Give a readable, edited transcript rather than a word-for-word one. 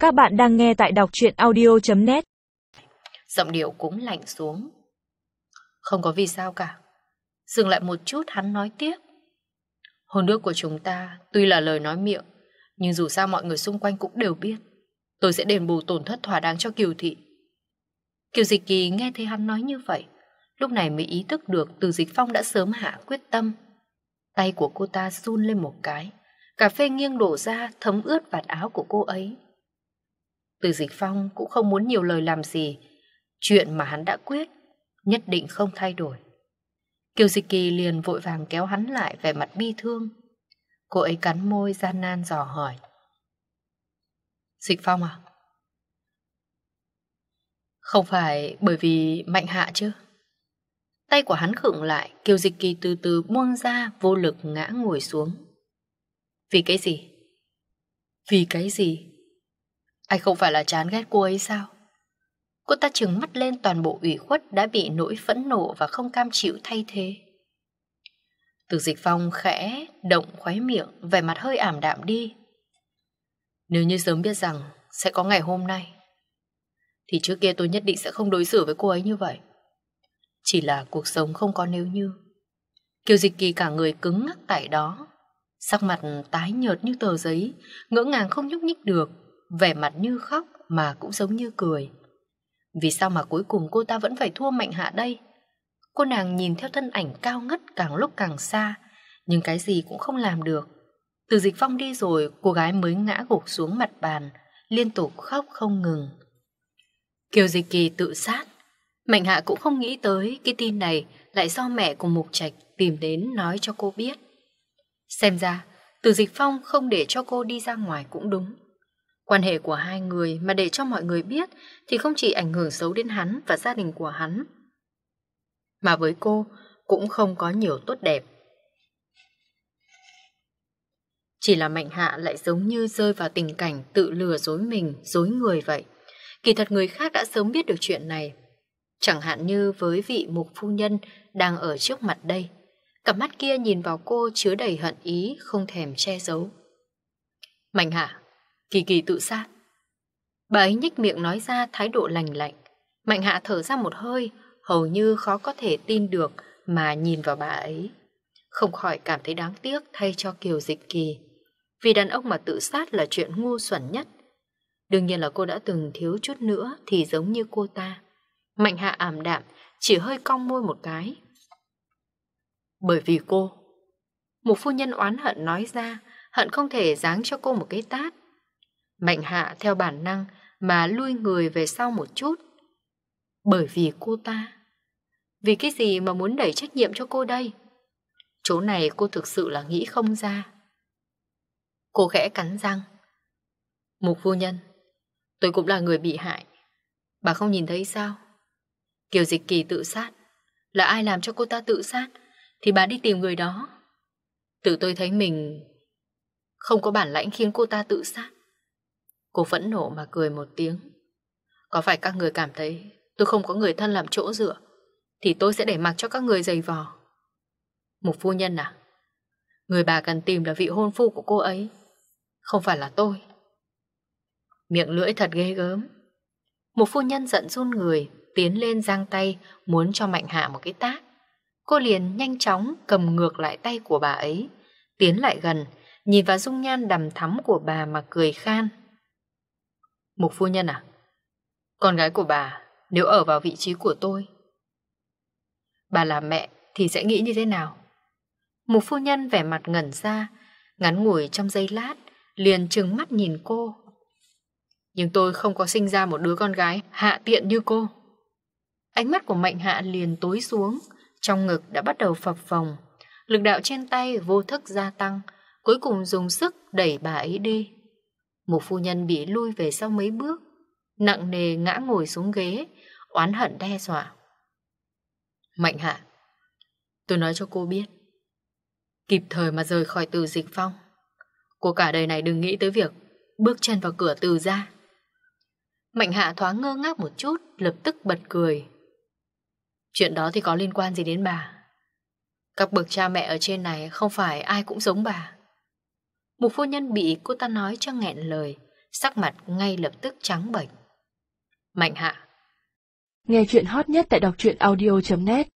Các bạn đang nghe tại đọc truyện audio.net. Giọng điệu cũng lạnh xuống. Không có vì sao cả. Dừng lại một chút, hắn nói tiếp. Hôn ước của chúng ta tuy là lời nói miệng, nhưng dù sao mọi người xung quanh cũng đều biết. Tôi sẽ đền bù tổn thất thỏa đáng cho Kiều Thị. Kiều Dịch Kỳ nghe thấy hắn nói như vậy, lúc này mới ý thức được Từ Dịch Phong đã sớm hạ quyết tâm. Tay của cô ta run lên một cái, cà phê nghiêng đổ ra thấm ướt vạt áo của cô ấy. Từ Dịch Phong cũng không muốn nhiều lời làm gì. Chuyện mà hắn đã quyết nhất định không thay đổi. Kiều Dịch Kỳ liền vội vàng kéo hắn lại, vẻ mặt bi thương. Cô ấy cắn môi gian nan dò hỏi. Dịch Phong à? Không phải bởi vì Mạnh Hạ chứ? Tay của hắn khựng lại, Kiều Dịch Kỳ từ từ buông ra, vô lực ngã ngồi xuống. Vì cái gì? Vì cái gì? Anh không phải là chán ghét cô ấy sao? Cô ta trừng mắt lên, toàn bộ ủy khuất đã bị nỗi phẫn nộ và không cam chịu thay thế. Từ Dịch Phong khẽ động khóe miệng, vẻ mặt hơi ảm đạm đi. Nếu như sớm biết rằng sẽ có ngày hôm nay, thì trước kia tôi nhất định sẽ không đối xử với cô ấy như vậy. Chỉ là cuộc sống không có nếu như. Kiều Dịch Kỳ cả người cứng ngắc tại đó, sắc mặt tái nhợt như tờ giấy, ngỡ ngàng không nhúc nhích được, vẻ mặt như khóc mà cũng giống như cười. Vì sao mà cuối cùng cô ta vẫn phải thua Mạnh Hạ đây? Cô nàng nhìn theo thân ảnh cao ngất càng lúc càng xa, nhưng cái gì cũng không làm được. Từ Dịch Phong đi rồi, cô gái mới ngã gục xuống mặt bàn, liên tục khóc không ngừng. Kiều Dịch Kỳ tự sát. Mạnh Hạ cũng không nghĩ tới cái tin này lại do mẹ của Mục Trạch tìm đến nói cho cô biết. Xem ra, Từ Dịch Phong không để cho cô đi ra ngoài cũng đúng. Quan hệ của hai người mà để cho mọi người biết thì không chỉ ảnh hưởng xấu đến hắn và gia đình của hắn, mà với cô cũng không có nhiều tốt đẹp. Chỉ là Mạnh Hạ lại giống như rơi vào tình cảnh tự lừa dối mình, dối người vậy. Kỳ thật người khác đã sớm biết được chuyện này. Chẳng hạn như với vị Mục phu nhân đang ở trước mặt đây. Cặp mắt kia nhìn vào cô chứa đầy hận ý, không thèm che giấu. Mạnh Hạ, Kỳ Kỳ tự sát. Bà ấy nhếch miệng nói ra, thái độ lành lạnh. Mạnh Hạ thở ra một hơi, hầu như khó có thể tin được mà nhìn vào bà ấy. Không khỏi cảm thấy đáng tiếc thay cho Kiều Dịch Kỳ. Vì đàn ông mà tự sát là chuyện ngu xuẩn nhất. Đương nhiên là cô đã từng thiếu chút nữa thì giống như cô ta. Mạnh Hạ ảm đạm, chỉ hơi cong môi một cái. Bởi vì cô. Một phu nhân oán hận nói ra, hận không thể giáng cho cô một cái tát. Mạnh Hạ theo bản năng mà lui người về sau một chút. Bởi vì cô ta. Vì cái gì mà muốn đẩy trách nhiệm cho cô đây? Chỗ này cô thực sự là nghĩ không ra. Cô khẽ cắn răng. Mục phu nhân, tôi cũng là người bị hại. Bà không nhìn thấy sao? Kiều Dịch Kỳ tự sát. Là ai làm cho cô ta tự sát thì bà đi tìm người đó. Tự tôi thấy mình không có bản lãnh khiến cô ta tự sát. Cô phẫn nộ mà cười một tiếng. Có phải các người cảm thấy tôi không có người thân làm chỗ dựa thì tôi sẽ để mặc cho các người giày vò? Mục phu nhân à, người bà cần tìm là vị hôn phu của cô ấy, không phải là tôi. Miệng lưỡi thật ghê gớm. Mục phu nhân giận run người, tiến lên giang tay muốn cho Mạnh Hạ một cái tát. Cô liền nhanh chóng cầm ngược lại tay của bà ấy, tiến lại gần, nhìn vào dung nhan đằm thắm của bà mà cười khan. Mục phu nhân à, con gái của bà nếu ở vào vị trí của tôi, bà là mẹ thì sẽ nghĩ như thế nào? Mục phu nhân vẻ mặt ngẩn ra, ngắn ngủi trong giây lát, liền trừng mắt nhìn cô. Nhưng tôi không có sinh ra một đứa con gái hạ tiện như cô. Ánh mắt của Mạnh Hạ liền tối xuống, trong ngực đã bắt đầu phập phồng, lực đạo trên tay vô thức gia tăng, cuối cùng dùng sức đẩy bà ấy đi. Một phu nhân bị lui về sau mấy bước, nặng nề ngã ngồi xuống ghế, oán hận đe dọa. Mạnh Hạ, tôi nói cho cô biết, kịp thời mà rời khỏi Từ Dịch Phong, cô cả đời này đừng nghĩ tới việc bước chân vào cửa Từ gia. Mạnh Hạ thoáng ngơ ngác một chút, lập tức bật cười. Chuyện đó thì có liên quan gì đến bà? Các bậc cha mẹ ở trên này không phải ai cũng giống bà. Một phu nhân bị cô ta nói cho nghẹn lời, sắc mặt ngay lập tức trắng bệch. Mạnh Hạ. Nghe chuyện hot nhất tại đọc truyện audio.net